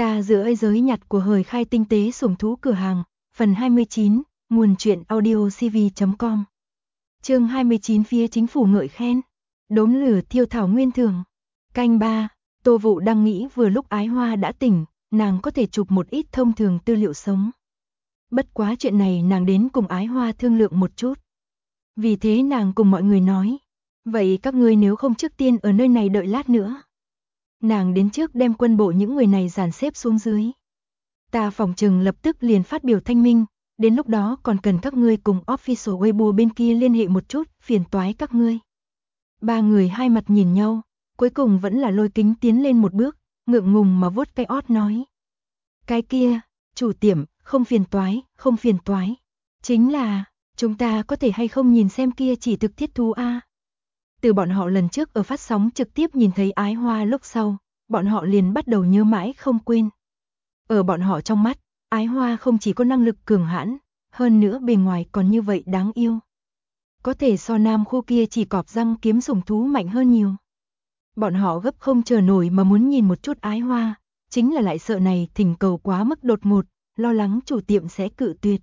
Ta giữa giới nhặt của hời khai tinh tế sủng thú cửa hàng, phần 29, nguồn truyện audio cv.com. Chương 29 phía chính phủ ngợi khen. Đốm lửa thiêu thảo nguyên thường. Canh 3, Tô Vụ đang nghĩ vừa lúc Ái Hoa đã tỉnh, nàng có thể chụp một ít thông thường tư liệu sống. Bất quá chuyện này nàng đến cùng Ái Hoa thương lượng một chút. Vì thế nàng cùng mọi người nói, vậy các ngươi nếu không trước tiên ở nơi này đợi lát nữa. Nàng đến trước đem quân bộ những người này dàn xếp xuống dưới. Ta phỏng chừng lập tức liền phát biểu thanh minh, đến lúc đó còn cần các ngươi cùng official Weibo bên kia liên hệ một chút, phiền toái các ngươi. Ba người hai mặt nhìn nhau, cuối cùng vẫn là Lôi Kính tiến lên một bước, ngượng ngùng mà vuốt cái ót nói. Cái kia, chủ tiệm, không phiền toái. Chính là, chúng ta có thể hay không nhìn xem kia chỉ thực thiết thú a? Từ bọn họ lần trước ở phát sóng trực tiếp nhìn thấy Ái Hoa lúc sau, bọn họ liền bắt đầu nhớ mãi không quên. Ở bọn họ trong mắt, Ái Hoa không chỉ có năng lực cường hãn, hơn nữa bề ngoài còn như vậy đáng yêu. Có thể so nam khu kia chỉ cọp răng kiếm sủng thú mạnh hơn nhiều. Bọn họ gấp không chờ nổi mà muốn nhìn một chút Ái Hoa, chính là lại sợ này thỉnh cầu quá mức đột ngột, lo lắng chủ tiệm sẽ cự tuyệt.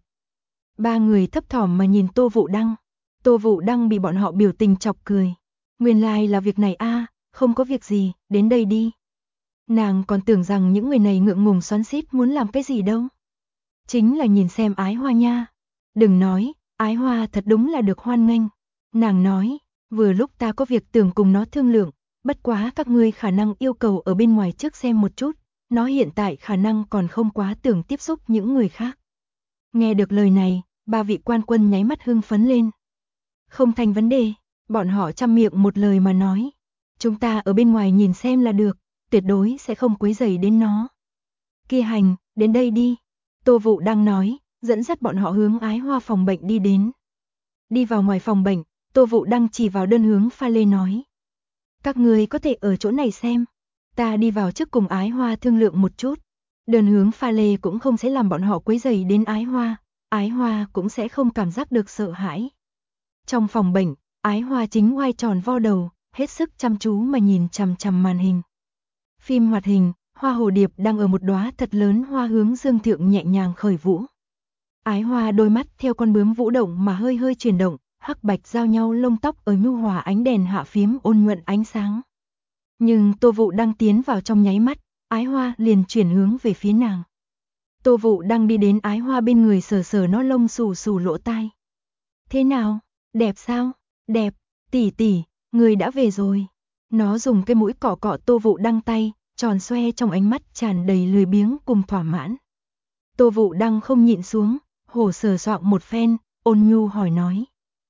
Ba người thấp thỏm mà nhìn Tô Vụ Đăng. Tô Vụ Đăng bị bọn họ biểu tình chọc cười. Nguyên lai là việc này a, không có việc gì, đến đây đi. Nàng còn tưởng rằng những người này ngượng ngùng xoắn xít muốn làm cái gì đâu. Chính là nhìn xem Ái Hoa nha. Đừng nói, Ái Hoa thật đúng là được hoan nghênh. Nàng nói, vừa lúc ta có việc tưởng cùng nó thương lượng, bất quá các ngươi khả năng yêu cầu ở bên ngoài trước xem một chút, nó hiện tại khả năng còn không quá tưởng tiếp xúc những người khác. Nghe được lời này, ba vị quan quân nháy mắt hưng phấn lên. Không thành vấn đề, bọn họ chăm miệng một lời mà nói. Chúng ta ở bên ngoài nhìn xem là được, tuyệt đối sẽ không quấy rầy đến nó. Kia hành, đến đây đi. Tô Vụ đang nói, dẫn dắt bọn họ hướng Ái Hoa phòng bệnh đi đến. Đi vào ngoài phòng bệnh, Tô Vụ đang chỉ vào đơn hướng pha lê nói. Các người có thể ở chỗ này xem. Ta đi vào trước cùng Ái Hoa thương lượng một chút. Đơn hướng pha lê cũng không sẽ làm bọn họ quấy rầy đến Ái Hoa. Ái Hoa cũng sẽ không cảm giác được sợ hãi. Trong phòng bệnh, Ái Hoa chính ngoai tròn vo đầu, hết sức chăm chú mà nhìn chằm chằm màn hình. Phim hoạt hình, hoa hồ điệp đang ở một đóa thật lớn hoa hướng dương thượng nhẹ nhàng khởi vũ. Ái Hoa đôi mắt theo con bướm vũ động mà hơi hơi chuyển động, hắc bạch giao nhau lông tóc ở nhu hòa ánh đèn hạ phiếm ôn nhuận ánh sáng. Nhưng Tô Vụ đang tiến vào trong nháy mắt, Ái Hoa liền chuyển hướng về phía nàng. Tô Vụ đang đi đến Ái Hoa bên người sờ sờ nó lông xù xù lỗ tai. Thế nào, đẹp sao? Đẹp, tỷ tỷ, người đã về rồi. Nó dùng cái mũi cọ cọ Tô Vụ Đăng tay, tròn xoe trong ánh mắt tràn đầy lười biếng cùng thỏa mãn. Tô Vụ Đăng không nhịn xuống, hổ sờ soạng một phen, ôn nhu hỏi nói.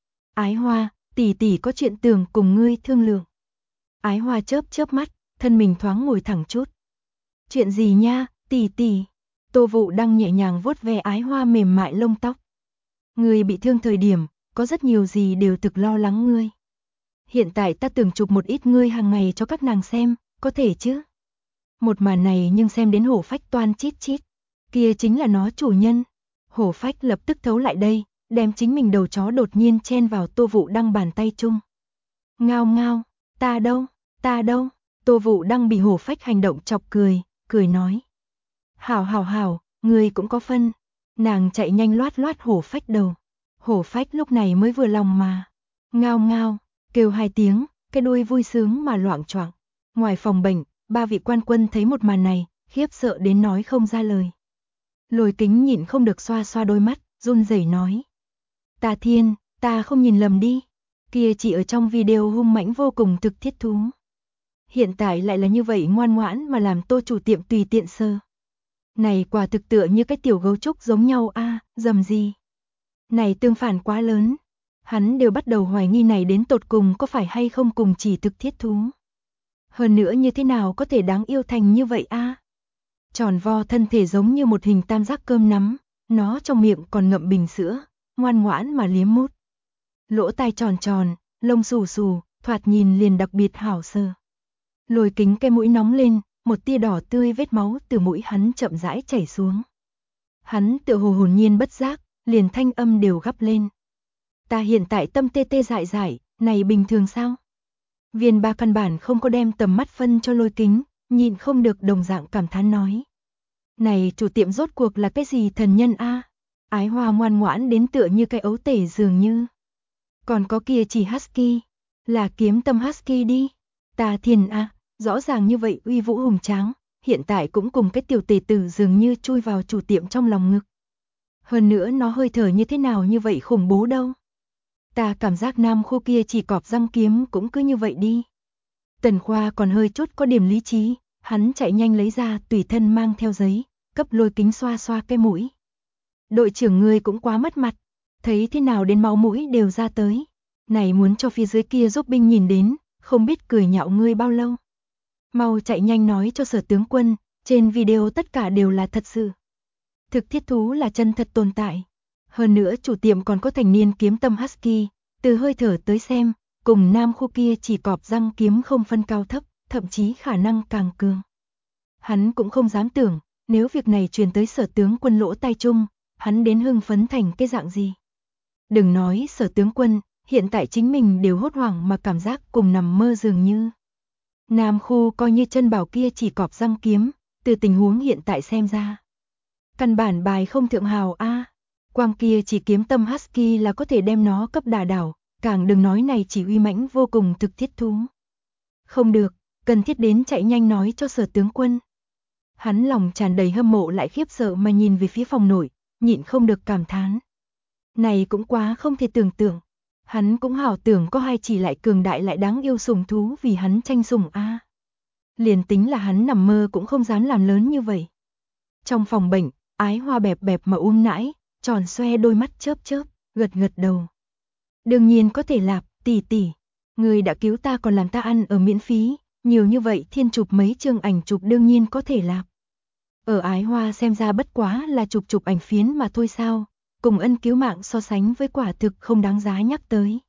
Ái Hoa, tỷ tỷ có chuyện tưởng cùng ngươi thương lượng. Ái Hoa chớp chớp mắt, thân mình thoáng ngồi thẳng chút. Chuyện gì nha, tỷ tỷ? Tô Vụ Đăng nhẹ nhàng vuốt ve Ái Hoa mềm mại lông tóc. Ngươi bị thương thời điểm, có rất nhiều gì đều thực lo lắng ngươi. Hiện tại ta tưởng chụp một ít ngươi hàng ngày cho các nàng xem, có thể chứ? Một màn này nhưng xem đến Hổ Phách toan chít chít. Kia chính là nó chủ nhân. Hổ Phách lập tức thấu lại đây, đem chính mình đầu chó đột nhiên chen vào Tô Vụ Đăng bàn tay chung. Ngao ngao, ta đâu? Tô Vụ Đăng bị Hổ Phách hành động chọc cười, cười nói. Hảo, ngươi cũng có phân. Nàng chạy nhanh loát loát Hổ Phách đầu. Hổ Phách lúc này mới vừa lòng mà. Ngao ngao, kêu hai tiếng, cái đuôi vui sướng mà loạng choạng. Ngoài phòng bệnh, ba vị quan quân thấy một màn này, khiếp sợ đến nói không ra lời. Lôi Kính nhịn không được xoa xoa đôi mắt, run rẩy nói. Ta thiên, ta không nhìn lầm đi. Kia chỉ ở trong video hung mãnh vô cùng thực thiết thú. Hiện tại lại là như vậy ngoan ngoãn mà làm Tô chủ tiệm tùy tiện sơ. Này quả thực tựa như cái tiểu gấu trúc giống nhau a, dầm gì. Này tương phản quá lớn. Hắn đều bắt đầu hoài nghi này đến tột cùng có phải hay không cùng chỉ thực thiết thú. Hơn nữa như thế nào có thể đáng yêu thành như vậy a? Tròn vo thân thể giống như một hình tam giác cơm nắm, nó trong miệng còn ngậm bình sữa, ngoan ngoãn mà liếm mút. Lỗ tai tròn tròn, lông xù xù, thoạt nhìn liền đặc biệt hảo sơ. Lôi Kính cái mũi nóng lên, một tia đỏ tươi vết máu từ mũi hắn chậm rãi chảy xuống. Hắn tựa hồ hồn nhiên bất giác, liền thanh âm đều gấp lên. Ta hiện tại tâm tê tê dại dại, này bình thường sao? Viên ba căn bản không có đem tầm mắt phân cho Lôi Kính, nhịn không được đồng dạng cảm thán nói. Này chủ tiệm rốt cuộc là cái gì thần nhân a? Ái Hoa ngoan ngoãn đến tựa như cái ấu tể dường như. Còn có kia chỉ husky, là kiếm tâm husky đi. Ta thiền a, rõ ràng như vậy uy vũ hùng tráng, hiện tại cũng cùng cái tiểu tể tử dường như chui vào chủ tiệm trong lòng ngực. Hơn nữa nó hơi thở như thế nào như vậy khủng bố đâu. Ta cảm giác nam khu kia chỉ cọp răng kiếm cũng cứ như vậy đi. Tần Khoa còn hơi chút có điểm lý trí, hắn chạy nhanh lấy ra tùy thân mang theo giấy, cấp Lôi Kính xoa xoa cái mũi. Đội trưởng ngươi cũng quá mất mặt, thấy thế nào đến máu mũi đều ra tới. Này muốn cho phía dưới kia giúp binh nhìn đến, không biết cười nhạo ngươi bao lâu. Mau chạy nhanh nói cho Sở tướng quân, trên video tất cả đều là thật sự. Thực thiết thú là chân thật tồn tại. Hơn nữa chủ tiệm còn có thành niên kiếm tâm husky, từ hơi thở tới xem, cùng nam khu kia chỉ cọp răng kiếm không phân cao thấp, thậm chí khả năng càng cường. Hắn cũng không dám tưởng, nếu việc này truyền tới Sở tướng quân lỗ tai chung, hắn đến hưng phấn thành cái dạng gì. Đừng nói Sở tướng quân, hiện tại chính mình đều hốt hoảng mà cảm giác cùng nằm mơ dường như. Nam khu coi như chân bảo kia chỉ cọp răng kiếm, từ tình huống hiện tại xem ra. Căn bản bài không thượng hào a. Quang kia chỉ kiếm tâm husky là có thể đem nó cấp đả đảo, càng đừng nói này chỉ uy mãnh vô cùng thực thiết thú. Không được, cần thiết đến chạy nhanh nói cho Sở tướng quân. Hắn lòng tràn đầy hâm mộ lại khiếp sợ mà nhìn về phía phòng nội, nhịn không được cảm thán. Này cũng quá không thể tưởng tượng. Hắn cũng hảo tưởng có hai chỉ lại cường đại lại đáng yêu sủng thú vì hắn tranh sủng a. Liền tính là hắn nằm mơ cũng không dám làm lớn như vậy. Trong phòng bệnh, Ái Hoa bẹp bẹp mà nãi, tròn xoe đôi mắt chớp chớp, gật gật đầu. Đương nhiên có thể lạp, tỷ tỷ. Người đã cứu ta còn làm ta ăn ở miễn phí, nhiều như vậy thiên chụp mấy chương ảnh chụp đương nhiên có thể lạp. Ở Ái Hoa xem ra bất quá là chụp ảnh phiến mà thôi sao, cùng ân cứu mạng so sánh với quả thực không đáng giá nhắc tới.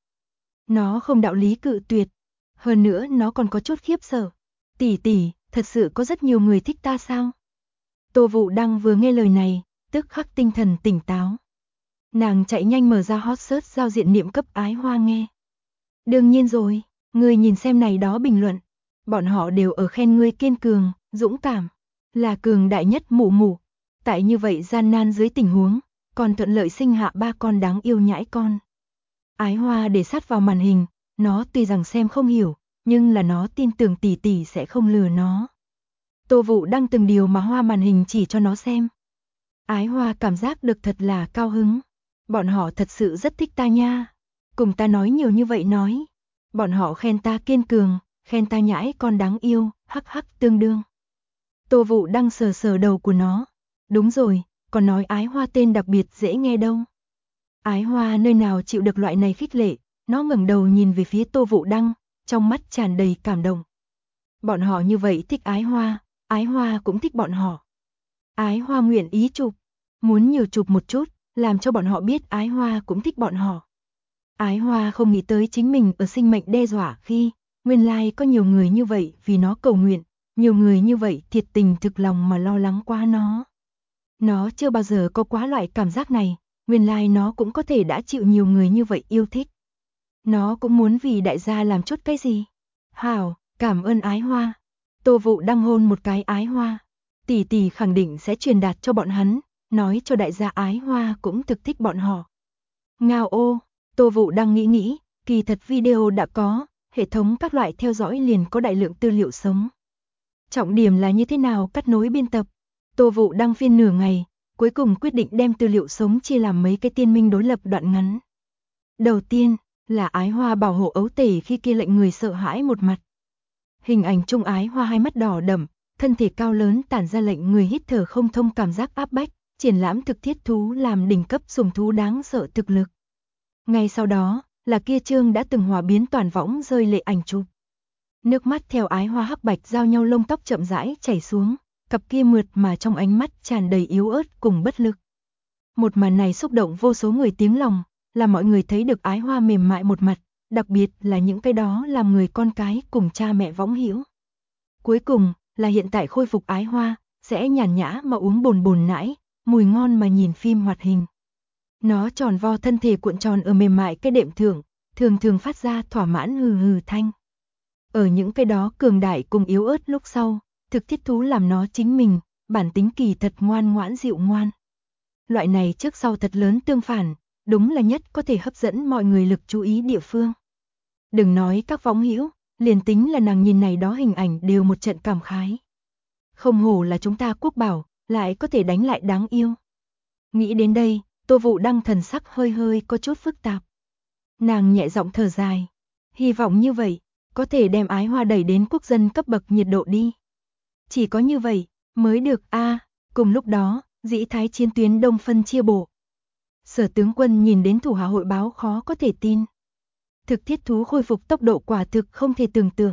Nó không đạo lý cự tuyệt, hơn nữa nó còn có chút khiếp sợ. Tỷ tỷ, thật sự có rất nhiều người thích ta sao? Tô Vũ Đăng vừa nghe lời này, tức khắc tinh thần tỉnh táo. Nàng chạy nhanh mở ra hot search giao diện niệm cấp Ái Hoa nghe. Đương nhiên rồi, ngươi nhìn xem này đó bình luận. Bọn họ đều ở khen ngươi kiên cường, dũng cảm, là cường đại nhất mụ mụ. Tại như vậy gian nan dưới tình huống, còn thuận lợi sinh hạ 3 con đáng yêu nhãi con. Ái Hoa để sát vào màn hình, nó tuy rằng xem không hiểu, nhưng là nó tin tưởng tỷ tỷ sẽ không lừa nó. Tô Vũ Đăng từng điều mà hoa màn hình chỉ cho nó xem. Ái Hoa cảm giác được thật là cao hứng. Bọn họ thật sự rất thích ta nha. Cùng ta nói nhiều như vậy nói. Bọn họ khen ta kiên cường, khen ta nhãi con đáng yêu, hắc hắc tương đương. Tô Vũ Đăng sờ sờ đầu của nó. Đúng rồi, còn nói Ái Hoa tên đặc biệt dễ nghe đâu. Ái Hoa nơi nào chịu được loại này khích lệ, nó ngẩng đầu nhìn về phía Tô Vũ Đăng, trong mắt tràn đầy cảm động. Bọn họ như vậy thích Ái Hoa cũng thích bọn họ. Ái Hoa nguyện ý chụp, muốn nhiều chụp một chút, làm cho bọn họ biết Ái Hoa cũng thích bọn họ. Ái Hoa không nghĩ tới chính mình ở sinh mệnh đe dọa khi, nguyên lai có nhiều người như vậy vì nó cầu nguyện, nhiều người như vậy thiệt tình thực lòng mà lo lắng qua nó. Nó chưa bao giờ có quá loại cảm giác này, nguyên lai nó cũng có thể đã chịu nhiều người như vậy yêu thích. Nó cũng muốn vì đại gia làm chút cái gì. Hảo, cảm ơn Ái Hoa. Tô Vũ Đăng hôn một cái Ái Hoa. Tỷ tỷ khẳng định sẽ truyền đạt cho bọn hắn, nói cho đại gia Ái Hoa cũng thực thích bọn họ. Ngao ô, Tô Vũ Đăng nghĩ, kỳ thật video đã có, hệ thống các loại theo dõi liền có đại lượng tư liệu sống. Trọng điểm là như thế nào cắt nối biên tập. Tô Vũ Đăng phiên nửa ngày, cuối cùng quyết định đem tư liệu sống chia làm mấy cái tiên minh đối lập đoạn ngắn. Đầu tiên là Ái Hoa bảo hộ ấu tể khi kia lệnh người sợ hãi một mặt. Hình ảnh chung Ái Hoa hai mắt đỏ đậm, thân thể cao lớn tản ra lệnh người hít thở không thông cảm giác áp bách, triển lãm thực thiết thú làm đỉnh cấp sủng thú đáng sợ thực lực. Ngay sau đó, là kia chương đã từng hòa biến toàn võng rơi lệ ảnh chụp. Nước mắt theo Ái Hoa hắc bạch giao nhau lông tóc chậm rãi chảy xuống, cặp kia mượt mà trong ánh mắt tràn đầy yếu ớt cùng bất lực. Một màn này xúc động vô số người tiếng lòng, là mọi người thấy được Ái Hoa mềm mại một mặt, đặc biệt là những cái đó làm người con cái cùng cha mẹ võng hữu. Cuối cùng, là hiện tại khôi phục Ái Hoa, sẽ nhàn nhã mà uống bồn bồn nãi, mùi ngon mà nhìn phim hoạt hình. Nó tròn vo thân thể cuộn tròn ở mềm mại cái đệm thượng, thường thường phát ra thỏa mãn hừ hừ thanh. Ở những cái đó cường đại cùng yếu ớt lúc sau, thực thiết thú làm nó chính mình, bản tính kỳ thật ngoan ngoãn dịu ngoan. Loại này trước sau thật lớn tương phản, đúng là nhất có thể hấp dẫn mọi người lực chú ý địa phương. Đừng nói các võng hữu, liền tính là nàng nhìn này đó hình ảnh đều một trận cảm khái. Không hổ là chúng ta quốc bảo, lại có thể đánh lại đáng yêu. Nghĩ đến đây, Tô Vũ Đăng thần sắc hơi hơi có chút phức tạp. Nàng nhẹ giọng thở dài. Hy vọng như vậy, có thể đem ái hoa đẩy đến quốc dân cấp bậc nhiệt độ đi. Chỉ có như vậy, mới được a. Cùng lúc đó, dĩ thái chiến tuyến đông phân chia bộ. Sở tướng quân nhìn đến thủ hạ hội báo khó có thể tin. Thực thiết thú khôi phục tốc độ quả thực không thể tưởng tượng.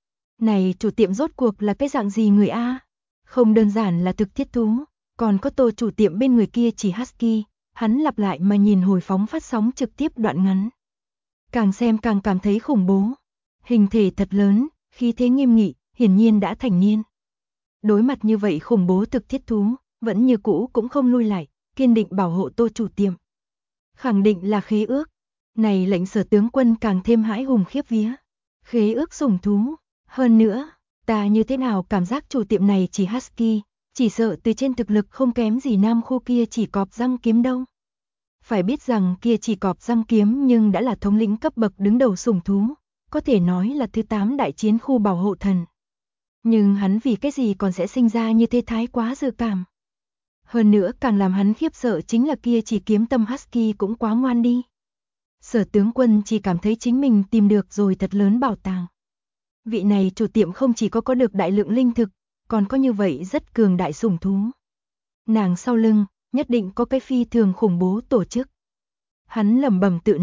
Này chủ tiệm rốt cuộc là cái dạng gì người a? Không đơn giản là thực thiết thú, còn có Tô chủ tiệm bên người kia chỉ husky, hắn lặp lại mà nhìn hồi phóng phát sóng trực tiếp đoạn ngắn. Càng xem càng cảm thấy khủng bố. Hình thể thật lớn, khí thế nghiêm nghị, hiển nhiên đã thành niên. Đối mặt như vậy khủng bố thực thiết thú, vẫn như cũ cũng không lui lại, kiên định bảo hộ Tô chủ tiệm. Khẳng định là khế ước. Này lệnh sở tướng quân càng thêm hãi hùng khiếp vía. Khế ước sủng thú. Hơn nữa, ta như thế nào cảm giác chủ tiệm này chỉ husky, chỉ sợ từ trên thực lực không kém gì nam khô kia chỉ cọp răng kiếm đâu. Phải biết rằng kia chỉ cọp răng kiếm nhưng đã là thống lĩnh cấp bậc đứng đầu sủng thú, có thể nói là thứ 8 đại chiến khu bảo hộ thần. Nhưng hắn vì cái gì còn sẽ sinh ra như thế thái quá dự cảm. Hơn nữa càng làm hắn khiếp sợ chính là kia chỉ kiếm tâm husky cũng quá ngoan đi. Sở tướng quân chỉ cảm thấy chính mình tìm được rồi thật lớn bảo tàng. Vị này chủ tiệm không chỉ có được đại lượng linh thực, còn có như vậy rất cường đại sủng thú. Nàng sau lưng, nhất định có cái phi thường khủng bố tổ chức. Hắn lẩm bẩm tự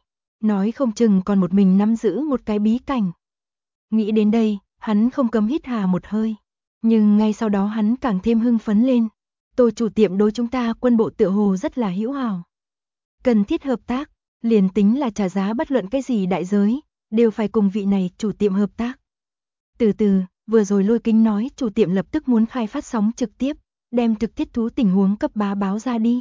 nói không chừng còn một mình nắm giữ một cái bí cảnh. Nghĩ đến đây, hắn không cấm hít hà một hơi. Nhưng ngay sau đó hắn càng thêm hưng phấn lên. Tô chủ tiệm đối chúng ta quân bộ tựa hồ rất là hữu hảo. Cần thiết hợp tác, liền tính là trả giá bất luận cái gì đại giới, đều phải cùng vị này chủ tiệm hợp tác. Từ từ, vừa rồi Lôi Kính nói chủ tiệm lập tức muốn khai phát sóng trực tiếp, đem thực thiết thú tình huống cấp bá báo ra đi.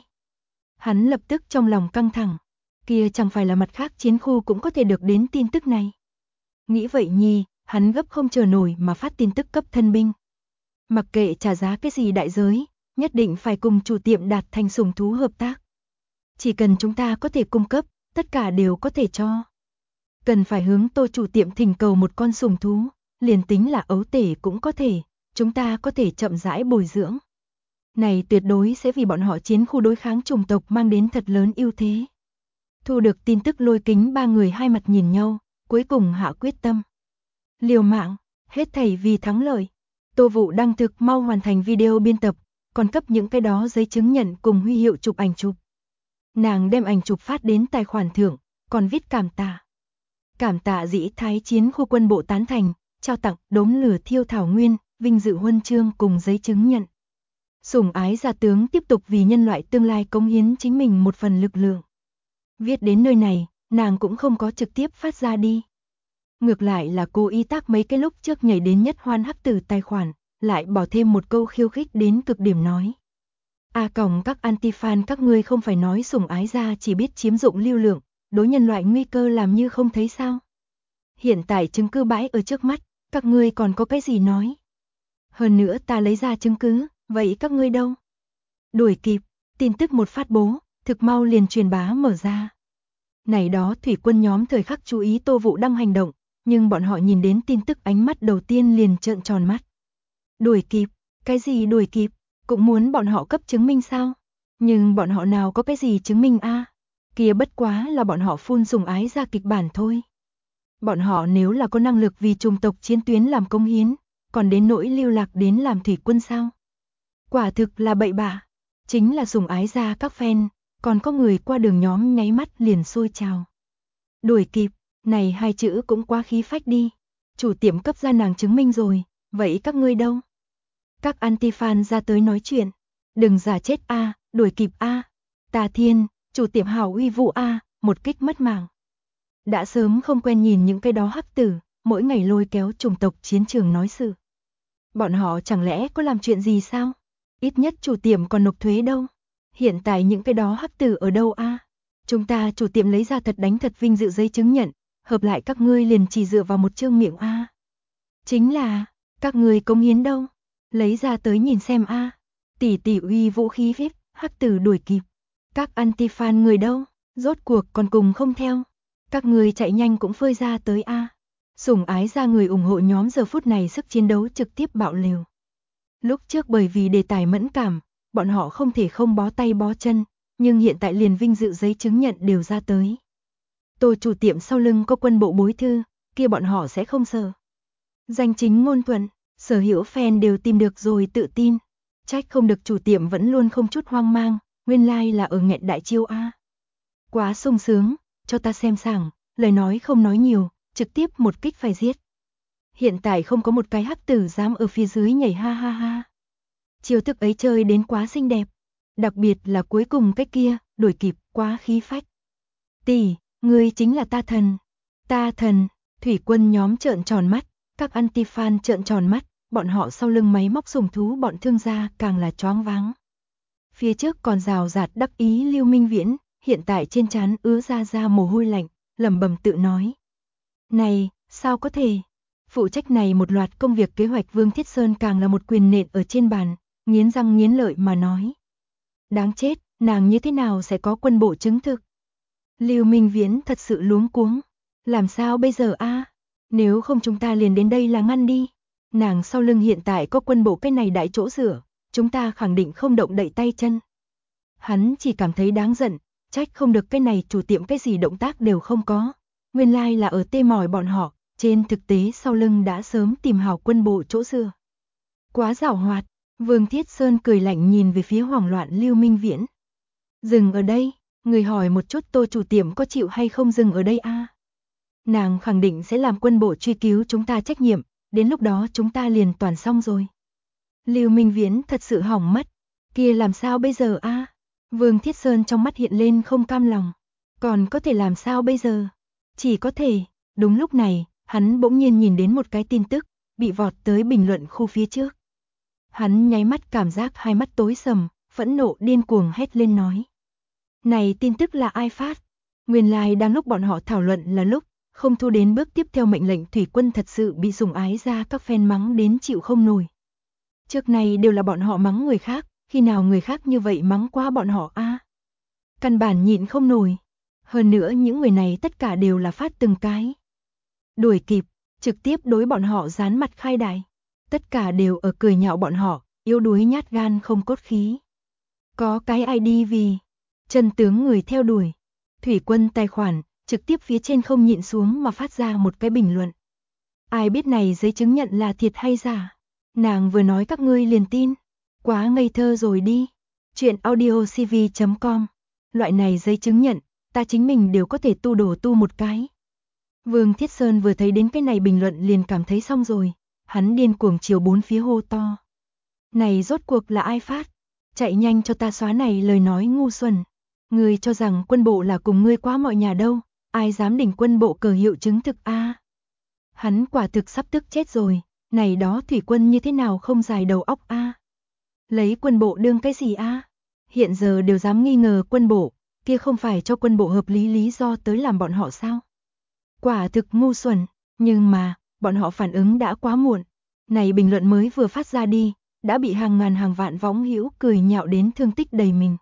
Hắn lập tức trong lòng căng thẳng, kia chẳng phải là mặt khác chiến khu cũng có thể được đến tin tức này. Nghĩ vậy nhi, hắn gấp không chờ nổi mà phát tin tức cấp thân binh. Mặc kệ trả giá cái gì đại giới, nhất định phải cùng chủ tiệm đạt thành sủng thú hợp tác. Chỉ cần chúng ta có thể cung cấp, tất cả đều có thể cho. Cần phải hướng Tô chủ tiệm thỉnh cầu một con sủng thú, liền tính là ấu tể cũng có thể, chúng ta có thể chậm rãi bồi dưỡng. Này tuyệt đối sẽ vì bọn họ chiến khu đối kháng chủng tộc mang đến thật lớn ưu thế. Thu được tin tức Lôi Kính ba người hai mặt nhìn nhau, cuối cùng hạ quyết tâm. Liều mạng, hết thảy vì thắng lợi. Tô Vũ Đăng thực mau hoàn thành video biên tập, còn cấp những cái đó giấy chứng nhận cùng huy hiệu chụp ảnh chụp. Nàng đem ảnh chụp phát đến tài khoản thưởng, còn viết cảm tạ. Cảm tạ dĩ thái chiến khu quân bộ tán thành, trao tặng đốm lửa thiêu thảo nguyên, vinh dự huân chương cùng giấy chứng nhận. Sủng ái gia tướng tiếp tục vì nhân loại tương lai cống hiến chính mình một phần lực lượng. Viết đến nơi này, nàng cũng không có trực tiếp phát ra đi. Ngược lại là cô y tác mấy cái lúc trước nhảy đến nhất hoan hắc tử tài khoản, lại bỏ thêm một câu khiêu khích đến cực điểm nói. Còng các anti-fan các ngươi không phải nói sủng ái gia chỉ biết chiếm dụng lưu lượng, đối nhân loại nguy cơ làm như không thấy sao. Hiện tại chứng cứ bãi ở trước mắt, các ngươi còn có cái gì nói. Hơn nữa ta lấy ra chứng cứ, vậy các ngươi đâu? Đuổi kịp, tin tức một phát bố, thực mau liền truyền bá mở ra. Này đó thủy quân nhóm thời khắc chú ý Tô Vũ Đăng hành động, nhưng bọn họ nhìn đến tin tức ánh mắt đầu tiên liền trợn tròn mắt. Đuổi kịp, cái gì đuổi kịp, cũng muốn bọn họ cấp chứng minh sao? Nhưng bọn họ nào có cái gì chứng minh a? Kia bất quá là bọn họ phun sủng ái ra kịch bản thôi. Bọn họ nếu là có năng lực vì chủng tộc chiến tuyến làm công hiến, còn đến nỗi lưu lạc đến làm thủy quân sao? Quả thực là bậy bạ, chính là sủng ái ra các fan, còn có người qua đường nhóm nháy mắt liền sôi trào. Đuổi kịp, này hai chữ cũng quá khí phách đi. Chủ tiệm cấp ra nàng chứng minh rồi, vậy các ngươi đâu? Các anti-fan ra tới nói chuyện. Đừng giả chết a, đuổi kịp a. Tà Thiên, chủ tiệm hảo uy vũ a, một kích mất mạng. Đã sớm không quen nhìn những cái đó hắc tử, mỗi ngày lôi kéo chủng tộc chiến trường nói sự. Bọn họ chẳng lẽ có làm chuyện gì sao? Ít nhất chủ tiệm còn nộp thuế đâu. Hiện tại những cái đó hắc tử ở đâu a? Chúng ta chủ tiệm lấy ra thật đánh thật vinh dự giấy chứng nhận, hợp lại các ngươi liền chỉ dựa vào một chương miệng a. Chính là, các ngươi cống hiến đâu? Lấy ra tới nhìn xem a. Tỷ tỷ uy vũ khí phép, hắc tử đuổi kịp. Các anti-fan người đâu? Rốt cuộc còn cùng không theo. Các người chạy nhanh cũng phơi ra tới a. Sủng ái ra người ủng hộ nhóm giờ phút này sức chiến đấu trực tiếp bạo liều. Lúc trước bởi vì đề tài mẫn cảm, bọn họ không thể không bó tay bó chân, nhưng hiện tại liền vinh dự giấy chứng nhận đều ra tới. Tô chủ tiệm sau lưng có quân bộ bối thư, kia bọn họ sẽ không sợ. Danh chính ngôn thuận, sở hữu fan đều tìm được rồi tự tin. Trách không được chủ tiệm vẫn luôn không chút hoang mang, nguyên lai là ở nghẹn đại chiêu a. Quá sung sướng, cho ta xem sảng, lời nói không nói nhiều, trực tiếp một kích phải giết. Hiện tại không có một cái hắc tử dám ở phía dưới nhảy ha ha ha. Chiêu thức ấy chơi đến quá xinh đẹp, đặc biệt là cuối cùng cái kia, đuổi kịp, quá khí phách. Tỷ, ngươi chính là ta thần. Ta thần, thủy quân nhóm trợn tròn mắt, các anti-fan trợn tròn mắt, bọn họ sau lưng máy móc sủng thú bọn thương gia càng là choáng váng. Phía trước còn rào rạt đắc ý Lưu Minh Viễn, hiện tại trên trán ứa ra mồ hôi lạnh, lẩm bẩm tự nói. Này, sao có thể? Phụ trách này một loạt công việc kế hoạch Vương Thiết Sơn càng là một quyền nện ở trên bàn, nghiến răng nghiến lợi mà nói. Đáng chết, nàng như thế nào sẽ có quân bộ chứng thực? Lưu Minh Viễn thật sự luống cuống. Làm sao bây giờ a? Nếu không chúng ta liền đến đây là ngăn đi. Nàng sau lưng hiện tại có quân bộ cái này đại chỗ rửa, chúng ta khẳng định không động đậy tay chân. Hắn chỉ cảm thấy đáng giận, trách không được cái này chủ tiệm cái gì động tác đều không có. Nguyên lai là ở tê mỏi bọn họ, trên thực tế sau lưng đã sớm tìm hảo quân bộ chỗ dựa. Quá giảo hoạt, Vương Thiết Sơn cười lạnh nhìn về phía hoảng loạn Lưu Minh Viễn. Dừng ở đây, người hỏi một chút Tô chủ tiệm có chịu hay không dừng ở đây a? Nàng khẳng định sẽ làm quân bộ truy cứu chúng ta trách nhiệm, đến lúc đó chúng ta liền toàn xong rồi. Lưu Minh Viễn thật sự hỏng mất, kia làm sao bây giờ a? Vương Thiết Sơn trong mắt hiện lên không cam lòng, còn có thể làm sao bây giờ? Chỉ có thể, đúng lúc này, hắn bỗng nhiên nhìn đến một cái tin tức, bị vọt tới bình luận khu phía trước. Hắn nháy mắt cảm giác hai mắt tối sầm, phẫn nộ điên cuồng hét lên nói. Này tin tức là ai phát? Nguyên lai đang lúc bọn họ thảo luận là lúc, không thu đến bước tiếp theo mệnh lệnh thủy quân thật sự bị sủng ái ra các fan mắng đến chịu không nổi. Trước này đều là bọn họ mắng người khác, khi nào người khác như vậy mắng qua bọn họ a? Căn bản nhịn không nổi. Hơn nữa những người này tất cả đều là phát từng cái. Đuổi kịp, trực tiếp đối bọn họ dán mặt khai đại. Tất cả đều ở cười nhạo bọn họ, yếu đuối nhát gan không cốt khí. Có cái ID vì chân tướng người theo đuổi. Thủy quân tài khoản, trực tiếp phía trên không nhịn xuống mà phát ra một cái bình luận. Ai biết này giấy chứng nhận là thiệt hay giả? Nàng vừa nói các ngươi liền tin. Quá ngây thơ rồi đi. Chuyện audiocv.com. Loại này giấy chứng nhận, ta chính mình đều có thể tu đổ tu một cái. Vương Thiết Sơn vừa thấy đến cái này bình luận liền cảm thấy xong rồi. Hắn điên cuồng chiều bốn phía hô to. Này rốt cuộc là ai phát? Chạy nhanh cho ta xóa này lời nói ngu xuẩn. Ngươi cho rằng quân bộ là cùng ngươi quá mọi nhà đâu, ai dám đỉnh quân bộ cờ hiệu chứng thực a? Hắn quả thực sắp tức chết rồi, này đó thủy quân như thế nào không dài đầu óc a? Lấy quân bộ đương cái gì a? Hiện giờ đều dám nghi ngờ quân bộ, kia không phải cho quân bộ hợp lý do tới làm bọn họ sao? Quả thực ngu xuẩn, nhưng mà, bọn họ phản ứng đã quá muộn. Này bình luận mới vừa phát ra đi, đã bị hàng ngàn hàng vạn võng hữu cười nhạo đến thương tích đầy mình.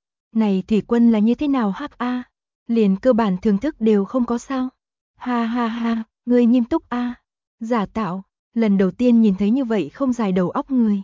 Này thủy quân là như thế nào hắc a? Liền cơ bản thưởng thức đều không có sao? Ha ha ha, ngươi nghiêm túc a? Giả tạo, lần đầu tiên nhìn thấy như vậy không dài đầu óc người.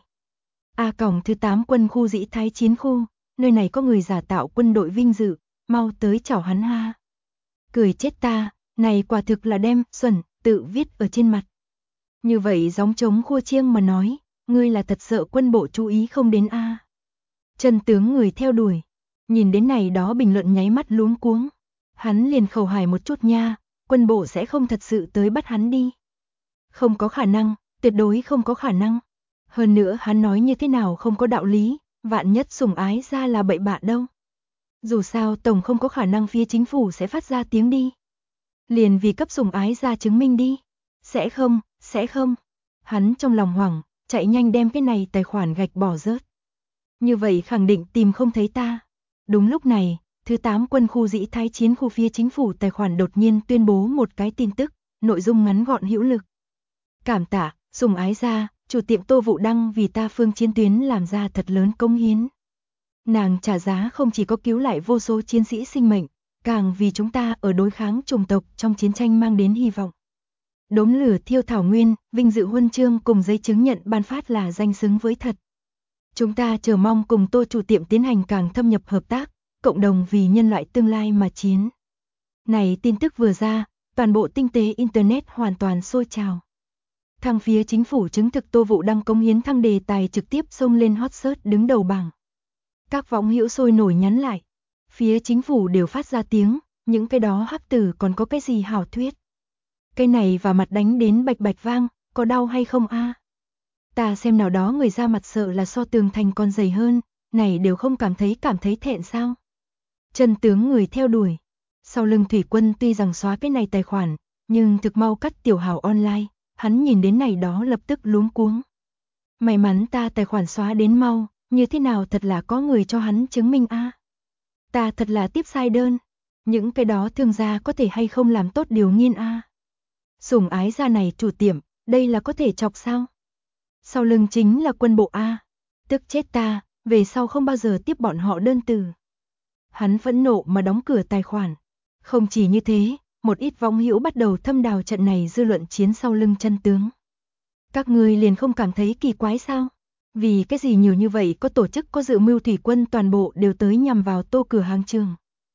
Cổng thứ 8 quân khu Dĩ Thái chiến khu, nơi này có người giả tạo quân đội vinh dự, mau tới chào hắn ha. Cười chết ta, này quả thực là đem xuẩn tự viết ở trên mặt. Như vậy gióng trống khua chiêng mà nói, ngươi là thật sợ quân bộ chú ý không đến a? Chân tướng người theo đuổi, nhìn đến này đó bình luận nháy mắt luống cuống. Hắn liền khẩu hài một chút nha, quân bộ sẽ không thật sự tới bắt hắn đi. Không có khả năng, tuyệt đối không có khả năng. Hơn nữa hắn nói như thế nào không có đạo lý, vạn nhất sủng ái ra là bậy bạ đâu. Dù sao tổng không có khả năng phía chính phủ sẽ phát ra tiếng đi. Liền vì cấp sủng ái ra chứng minh đi. Sẽ không. Hắn trong lòng hoảng, chạy nhanh đem cái này tài khoản gạch bỏ rớt. Như vậy khẳng định tìm không thấy ta. Đúng lúc này, thứ 8 quân khu Dĩ Thái chiến khu phía chính phủ tài khoản đột nhiên tuyên bố một cái tin tức, nội dung ngắn gọn hữu lực. Cảm tạ, sủng ái ra, chủ tiệm Tô Vũ Đăng vì ta phương chiến tuyến làm ra thật lớn công hiến. Nàng trả giá không chỉ có cứu lại vô số chiến sĩ sinh mệnh, càng vì chúng ta ở đối kháng chủng tộc trong chiến tranh mang đến hy vọng. Đốm lửa thiêu thảo nguyên, vinh dự huân chương cùng giấy chứng nhận ban phát là danh xứng với thật. Chúng ta chờ mong cùng Tô chủ tiệm tiến hành càng thâm nhập hợp tác, cộng đồng vì nhân loại tương lai mà chiến. Này tin tức vừa ra, toàn bộ tinh tế Internet hoàn toàn sôi trào. Thằng phía chính phủ chứng thực Tô Vũ Đăng cống hiến thăng đề tài trực tiếp xông lên hot search đứng đầu bảng. Các võng hữu sôi nổi nhắn lại. Phía chính phủ đều phát ra tiếng, những cái đó hắc tử còn có cái gì hảo thuyết. Cái này và mặt đánh đến bạch bạch vang, có đau hay không a? Ta xem nào đó người ra mặt sợ là so tường thành còn dày hơn, này đều không cảm thấy thẹn sao? Chân tướng người theo đuổi. Sau lưng thủy quân tuy rằng xóa cái này tài khoản, nhưng thực mau cắt tiểu hào online, hắn nhìn đến này đó lập tức luống cuống. May mắn ta tài khoản xóa đến mau, như thế nào thật là có người cho hắn chứng minh a? Ta thật là tiếp sai đơn, những cái đó thương gia có thể hay không làm tốt điều nghiên a? Sủng ái gia này chủ tiệm, đây là có thể chọc sao? Sau lưng chính là quân bộ a, tức chết ta, về sau không bao giờ tiếp bọn họ đơn từ. Hắn phẫn nộ mà đóng cửa tài khoản. Không chỉ như thế, một ít võng hữu bắt đầu thâm đào trận này dư luận chiến sau lưng chân tướng. Các ngươi liền không cảm thấy kỳ quái sao? Vì cái gì nhiều như vậy có tổ chức có dự mưu thủy quân toàn bộ đều tới nhằm vào Tô cửa hàng trường.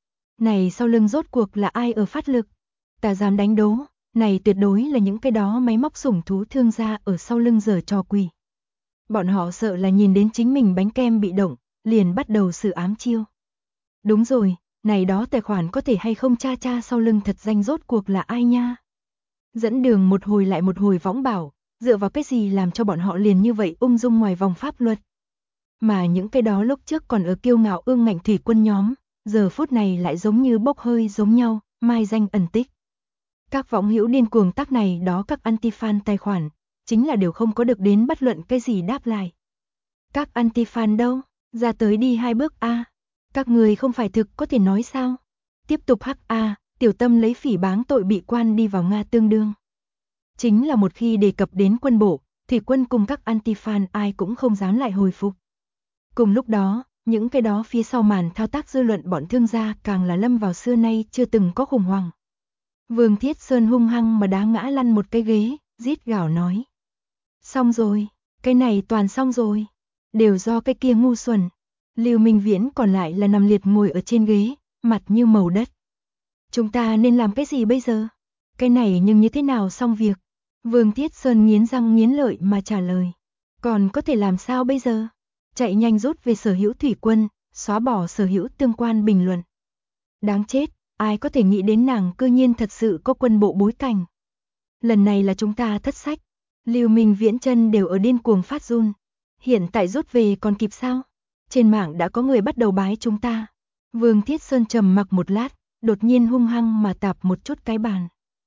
Này sau lưng rốt cuộc là ai ở phát lực? Ta dám đánh đố, này tuyệt đối là những cái đó máy móc sủng thú thương gia ở sau lưng giở trò quỷ. Bọn họ sợ là nhìn đến chính mình bánh kem bị động, liền bắt đầu xử ám chiêu. Đúng rồi, này đó tài khoản có thể hay không cha sau lưng thật danh rốt cuộc là ai nha? Dẫn đường một hồi lại một hồi võng bảo, dựa vào cái gì làm cho bọn họ liền như vậy ung dung ngoài vòng pháp luật. Mà những cái đó lúc trước còn ở kiêu ngạo ương ngạnh thủy quân nhóm, giờ phút này lại giống như bốc hơi giống nhau, mai danh ẩn tích. Các võng hữu điên cuồng tác này đó các anti-fan tài khoản, chính là đều không có được đến bất luận cái gì đáp lại. Các anti-fan đâu, ra tới đi 2 bước a. Các người không phải thực có thể nói sao? Tiếp tục hắc a, tiểu tâm lấy phỉ báng tội bị quan đi vào Nga tương đương. Chính là một khi đề cập đến quân bộ, thủy quân cùng các anti-fan ai cũng không dám lại hồi phục. Cùng lúc đó, những cái đó phía sau màn thao tác dư luận bọn thương gia càng là lâm vào xưa nay chưa từng có khủng hoảng. Vương Thiết Sơn hung hăng mà đá ngã lăn một cái ghế, rít gào nói. Xong rồi, cái này toàn xong rồi. Đều do cái kia ngu xuẩn. Lưu Minh Viễn còn lại là nằm liệt ngồi ở trên ghế, mặt như màu đất. Chúng ta nên làm cái gì bây giờ? Cái này nhưng như thế nào xong việc? Vương Thiết Sơn nghiến răng nghiến lợi mà trả lời. Còn có thể làm sao bây giờ? Chạy nhanh rút về sở hữu thủy quân, xóa bỏ sở hữu tương quan bình luận. Đáng chết, ai có thể nghĩ đến nàng cư nhiên thật sự có quân bộ bối cảnh. Lần này là chúng ta thất sách. Lưu Minh Viễn chân đều ở điên cuồng phát run. Hiện tại rút về còn kịp sao? Trên mạng đã có người bắt đầu bái chúng ta. Vương Thiết Sơn trầm mặc một lát, đột nhiên hung hăng mà tạp một chút cái bàn.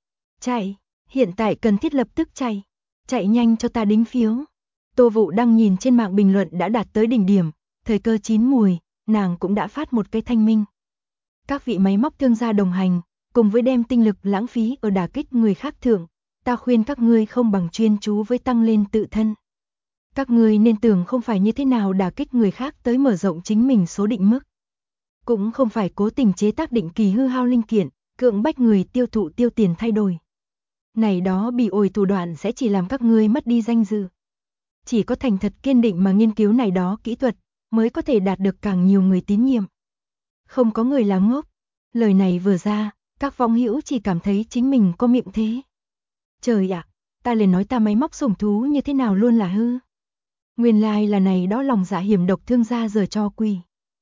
Chạy, hiện tại cần thiết lập tức chạy. Chạy nhanh cho ta đính phiếu. Tô Vũ Đăng nhìn trên mạng bình luận đã đạt tới đỉnh điểm, thời cơ chín mùi, nàng cũng đã phát một cái thanh minh. Các vị máy móc thương gia đồng hành, cùng với đem tinh lực lãng phí ở đả kích người khác thượng, ta khuyên các ngươi không bằng chuyên chú với tăng lên tự thân. Các ngươi nên tưởng không phải như thế nào đả kích người khác tới mở rộng chính mình số định mức. Cũng không phải cố tình chế tác định kỳ hư hao linh kiện, cưỡng bách người tiêu thụ tiêu tiền thay đổi. Này đó bị ổi thủ đoạn sẽ chỉ làm các ngươi mất đi danh dự. Chỉ có thành thật kiên định mà nghiên cứu này đó kỹ thuật, mới có thể đạt được càng nhiều người tín nhiệm. Không có người là ngốc. Lời này vừa ra, các võng hữu chỉ cảm thấy chính mình có miệng thế. Trời ạ, ta liền nói ta máy móc sủng thú như thế nào luôn là hư. Nguyên lai là này đó lòng dạ hiểm độc thương gia giờ cho quỳ.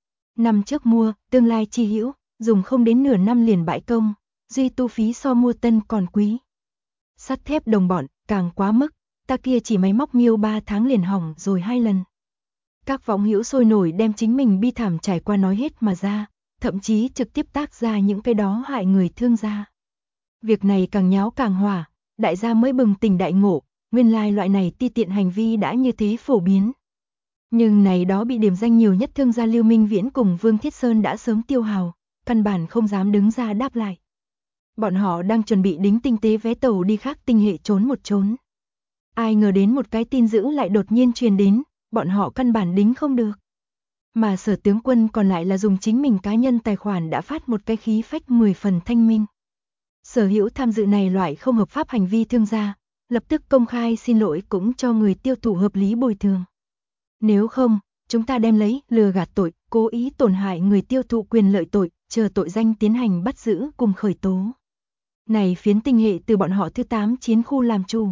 Năm trước mua, tương lai chi hữu, dùng không đến nửa năm liền bãi công, duy tu phí so mua tân còn quý. Sắt thép đồng bọn, càng quá mức, ta kia chỉ máy móc miêu 3 tháng liền hỏng rồi 2 lần. Các võng hữu sôi nổi đem chính mình bi thảm trải qua nói hết mà ra, thậm chí trực tiếp tác ra những cái đó hại người thương gia. Việc này càng nháo càng hỏa, đại gia mới bừng tỉnh đại ngộ, nguyên lai loại này ti tiện hành vi đã như thế phổ biến. Nhưng này đó bị điểm danh nhiều nhất thương gia Lưu Minh Viễn cùng Vương Thiết Sơn đã sớm tiêu hào, căn bản không dám đứng ra đáp lại. Bọn họ đang chuẩn bị đính tinh tế vé tàu đi khác tinh hệ trốn một trốn. Ai ngờ đến một cái tin dữ lại đột nhiên truyền đến, bọn họ căn bản đính không được. Mà Sở tướng quân còn lại là dùng chính mình cá nhân tài khoản đã phát một cái khí phách 10 phần thanh minh. Sở hữu tham dự này loại không hợp pháp hành vi thương gia, lập tức công khai xin lỗi cũng cho người tiêu thụ hợp lý bồi thường. Nếu không, chúng ta đem lấy lừa gạt tội, cố ý tổn hại người tiêu thụ quyền lợi tội, chờ tội danh tiến hành bắt giữ cùng khởi tố. Này phiến tinh hệ từ bọn họ thứ 8 chiến khu làm chủ.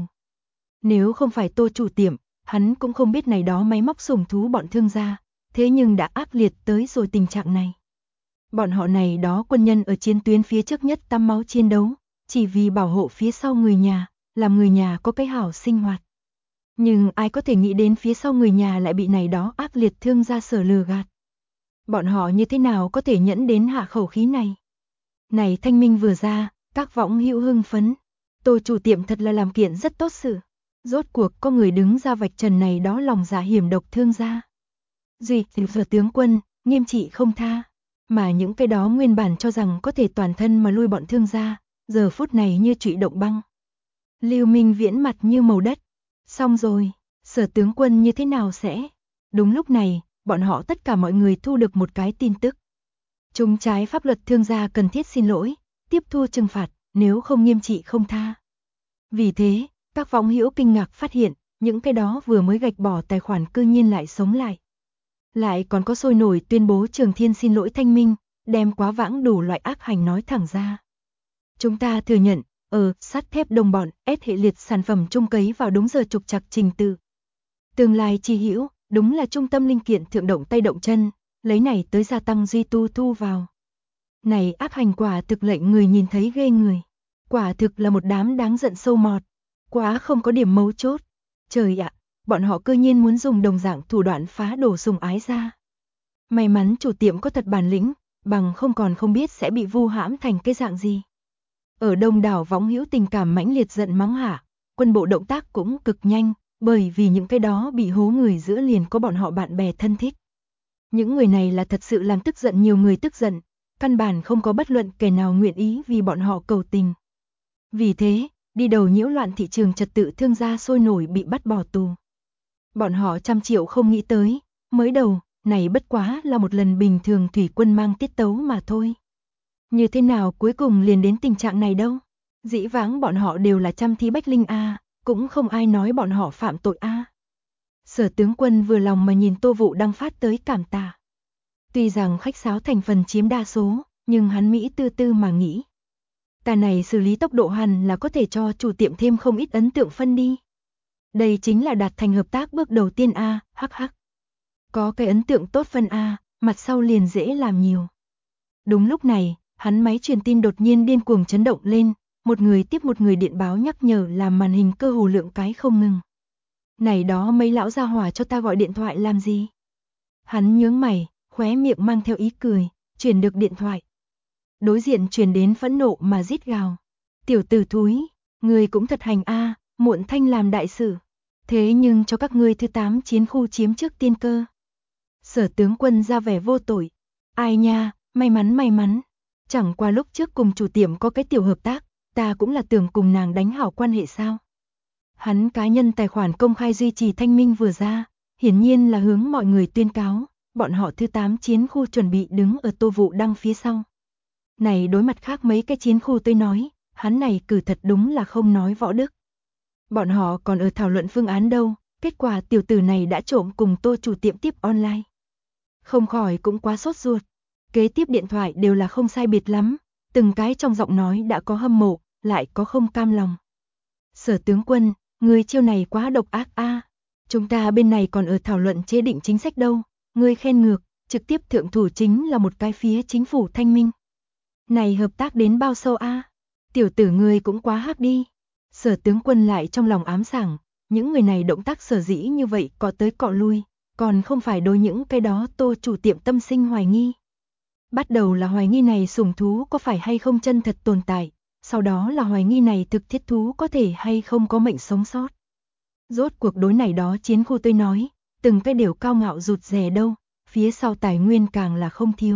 Nếu không phải Tô chủ tiệm, hắn cũng không biết này đó máy móc sủng thú bọn thương gia, thế nhưng đã ác liệt tới rồi tình trạng này. Bọn họ này đó quân nhân ở chiến tuyến phía trước nhất tắm máu chiến đấu, chỉ vì bảo hộ phía sau người nhà, làm người nhà có cái hảo sinh hoạt. Nhưng ai có thể nghĩ đến phía sau người nhà lại bị này đó ác liệt thương gia sở lừa gạt. Bọn họ như thế nào có thể nhẫn đến hạ khẩu khí này. Này thanh minh vừa ra, các võng hữu hưng phấn. Tô chủ tiệm thật là làm kiện rất tốt sự. Rốt cuộc có người đứng ra vạch trần này đó lòng dạ hiểm độc thương gia. Duy, Sở tướng quân, nghiêm trị không tha. Mà những cái đó nguyên bản cho rằng có thể toàn thân mà lui bọn thương gia, giờ phút này như trụy động băng. Lưu Minh Viễn mặt như màu đất. Xong rồi, Sở tướng quân như thế nào sẽ? Đúng lúc này, bọn họ tất cả mọi người thu được một cái tin tức. Chúng trái pháp luật thương gia cần thiết xin lỗi, tiếp thu trừng phạt, nếu không nghiêm trị không tha. Vì thế, các võng hữu kinh ngạc phát hiện, những cái đó vừa mới gạch bỏ tài khoản cư nhiên lại sống lại. Lại còn có sôi nổi tuyên bố Trường Thiên xin lỗi thanh minh, đem quá vãng đủ loại ác hành nói thẳng ra. Chúng ta thừa nhận, sắt thép đồng bọn, ép hệ liệt sản phẩm trung cấy vào đúng giờ trục trặc trình tự. Tương lai chi hữu, đúng là trung tâm linh kiện thượng động tay động chân, lấy này tới gia tăng duy tu thu vào. Này ác hành quả thực lệnh người nhìn thấy ghê người. Quả thực là một đám đáng giận sâu mọt. Quá không có điểm mấu chốt. Trời ạ, bọn họ cơ nhiên muốn dùng đồng dạng thủ đoạn phá đổ sùng ái ra. May mắn chủ tiệm có thật bản lĩnh, bằng không còn không biết sẽ bị vu hãm thành cái dạng gì. Ở đông đảo võng hữu tình cảm mãnh liệt giận mắng hả, quân bộ động tác cũng cực nhanh, bởi vì những cái đó bị hố người giữa liền có bọn họ bạn bè thân thích. Những người này là thật sự làm tức giận nhiều người tức giận, căn bản không có bất luận kẻ nào nguyện ý vì bọn họ cầu tình. Vì thế, đi đầu nhiễu loạn thị trường trật tự thương gia sôi nổi bị bắt bỏ tù. Bọn họ trăm triệu không nghĩ tới, mới đầu, này bất quá là một lần bình thường thủy quân mang tiết tấu mà thôi. Như thế nào cuối cùng liền đến tình trạng này đâu? Dĩ vãng bọn họ đều là trăm thi bách linh a, cũng không ai nói bọn họ phạm tội a. Sở tướng quân vừa lòng mà nhìn Tô Vũ đăng phát tới cảm tạ. Tuy rằng khách sáo thành phần chiếm đa số, nhưng hắn Mỹ tư tư mà nghĩ. Ta này xử lý tốc độ hẳn là có thể cho chủ tiệm thêm không ít ấn tượng phân đi. Đây chính là đạt thành hợp tác bước đầu tiên a, hắc hắc. Có cái ấn tượng tốt phân a, mặt sau liền dễ làm nhiều. Đúng lúc này, hắn máy truyền tin đột nhiên điên cuồng chấn động lên, một người tiếp một người điện báo nhắc nhở làm màn hình cơ hồ lượng cái không ngừng. Này đó mấy lão gia hỏa cho ta gọi điện thoại làm gì? Hắn nhướng mày, khóe miệng mang theo ý cười, chuyển được điện thoại. Đối diện truyền đến phẫn nộ mà rít gào. Tiểu tử thúi, ngươi cũng thật hành a, muộn thanh làm đại sự. Thế nhưng cho các ngươi thứ 8 chiến khu chiếm trước tiên cơ. Sở tướng quân ra vẻ vô tội. Ai nha, may mắn. Chẳng qua lúc trước cùng chủ tiệm có cái tiểu hợp tác, ta cũng là tưởng cùng nàng đánh hảo quan hệ sao. Hắn cá nhân tài khoản công khai duy trì thanh minh vừa ra, hiển nhiên là hướng mọi người tuyên cáo, bọn họ thứ 8 chiến khu chuẩn bị đứng ở Tô Vũ đăng phía sau. Này đối mặt khác mấy cái chiến khu tôi nói, hắn này cử thật đúng là không nói võ đức. Bọn họ còn ở thảo luận phương án đâu, kết quả tiểu tử này đã trộm cùng Tô chủ tiệm tiếp online. Không khỏi cũng quá sốt ruột. Kế tiếp điện thoại đều là không sai biệt lắm, từng cái trong giọng nói đã có hâm mộ, lại có không cam lòng. Sở tướng quân, người chiêu này quá độc ác a. Chúng ta bên này còn ở thảo luận chế định chính sách đâu, ngươi khen ngược, trực tiếp thượng thủ chính là một cái phía chính phủ thanh minh. Này hợp tác đến bao sâu a? Tiểu tử ngươi cũng quá hắc đi. Sở tướng quân lại trong lòng ám sảng, những người này động tác sở dĩ như vậy cọ tới cọ lui, còn không phải đối những cái đó Tô chủ tiệm tâm sinh hoài nghi. Bắt đầu là hoài nghi này sủng thú có phải hay không chân thật tồn tại, sau đó là hoài nghi này thực thiết thú có thể hay không có mệnh sống sót. Rốt cuộc đối này đó chiến khu tôi nói, từng cái đều cao ngạo rụt rè đâu, phía sau tài nguyên càng là không thiếu.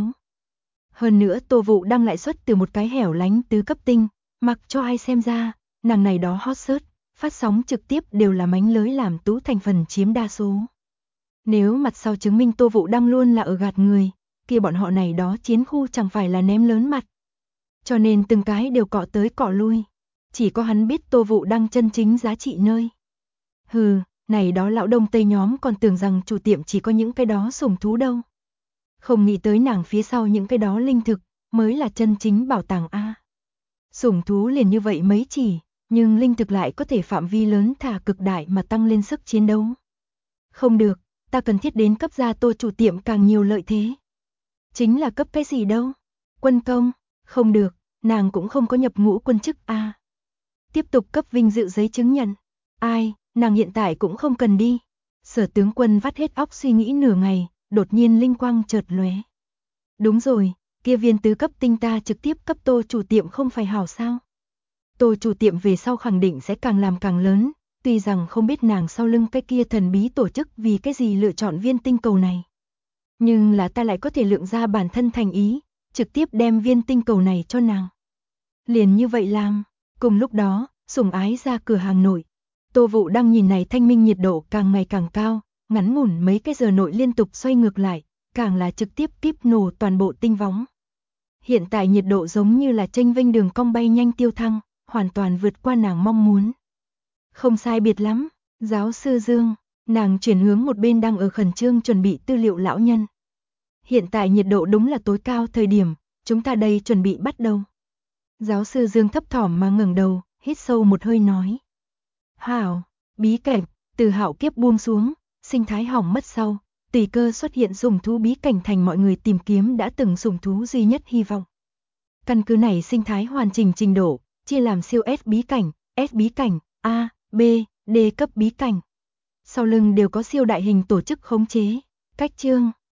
Hơn nữa Tô Vũ đăng lại xuất từ một cái hẻo lánh tứ cấp tinh, mặc cho ai xem ra, nàng này đó hot search, phát sóng trực tiếp đều là mánh lới làm tú thành phần chiếm đa số. Nếu mặt sau chứng minh Tô Vũ Đăng luôn là ở gạt người, kia bọn họ này đó chiến khu chẳng phải là ném lớn mặt. Cho nên từng cái đều cọ tới cọ lui. Chỉ có hắn biết Tô Vũ Đăng chân chính giá trị nơi. Hừ, này đó lão đông tây nhóm còn tưởng rằng chủ tiệm chỉ có những cái đó sủng thú đâu. Không nghĩ tới nàng phía sau những cái đó linh thực, mới là chân chính bảo tàng A. Sủng thú liền như vậy mấy chỉ, nhưng linh thực lại có thể phạm vi lớn thả cực đại mà tăng lên sức chiến đấu. Không được, ta cần thiết đến cấp gia Tô chủ tiệm càng nhiều lợi thế. Chính là cấp cái gì đâu? Quân công, không được, nàng cũng không có nhập ngũ quân chức A. Tiếp tục cấp vinh dự giấy chứng nhận. Ai, nàng hiện tại cũng không cần đi. Sở tướng quân vắt hết óc suy nghĩ nửa ngày, đột nhiên linh quang chợt lóe. Đúng rồi, kia viên tứ cấp tinh ta trực tiếp cấp Tô chủ tiệm không phải hảo sao? Tô chủ tiệm về sau khẳng định sẽ càng làm càng lớn, tuy rằng không biết nàng sau lưng cái kia thần bí tổ chức vì cái gì lựa chọn viên tinh cầu này. Nhưng là ta lại có thể lượng ra bản thân thành ý, trực tiếp đem viên tinh cầu này cho nàng. Liền như vậy làm, cùng lúc đó, sủng ái ra cửa hàng nội. Tô Vũ Đăng nhìn này thanh minh nhiệt độ càng ngày càng cao, ngắn ngủn mấy cái giờ nội liên tục xoay ngược lại, càng là trực tiếp kíp nổ toàn bộ tinh võng. Hiện tại nhiệt độ giống như là chênh vênh đường cong bay nhanh tiêu thăng, hoàn toàn vượt qua nàng mong muốn. Không sai biệt lắm, giáo sư Dương, nàng chuyển hướng một bên đang ở khẩn trương chuẩn bị tư liệu lão nhân. Hiện tại nhiệt độ đúng là tối cao thời điểm, chúng ta đây chuẩn bị bắt đầu. Giáo sư Dương thấp thỏm mà ngẩng đầu, hít sâu một hơi nói. Hảo, bí cảnh, từ hạo kiếp buông xuống, sinh thái hỏng mất sau, tùy cơ xuất hiện sủng thú bí cảnh thành mọi người tìm kiếm đã từng sủng thú duy nhất hy vọng. Căn cứ này sinh thái hoàn chỉnh trình độ, chia làm siêu S bí cảnh, A, B, D cấp bí cảnh. Sau lưng đều có siêu đại hình tổ chức khống chế, cách chương.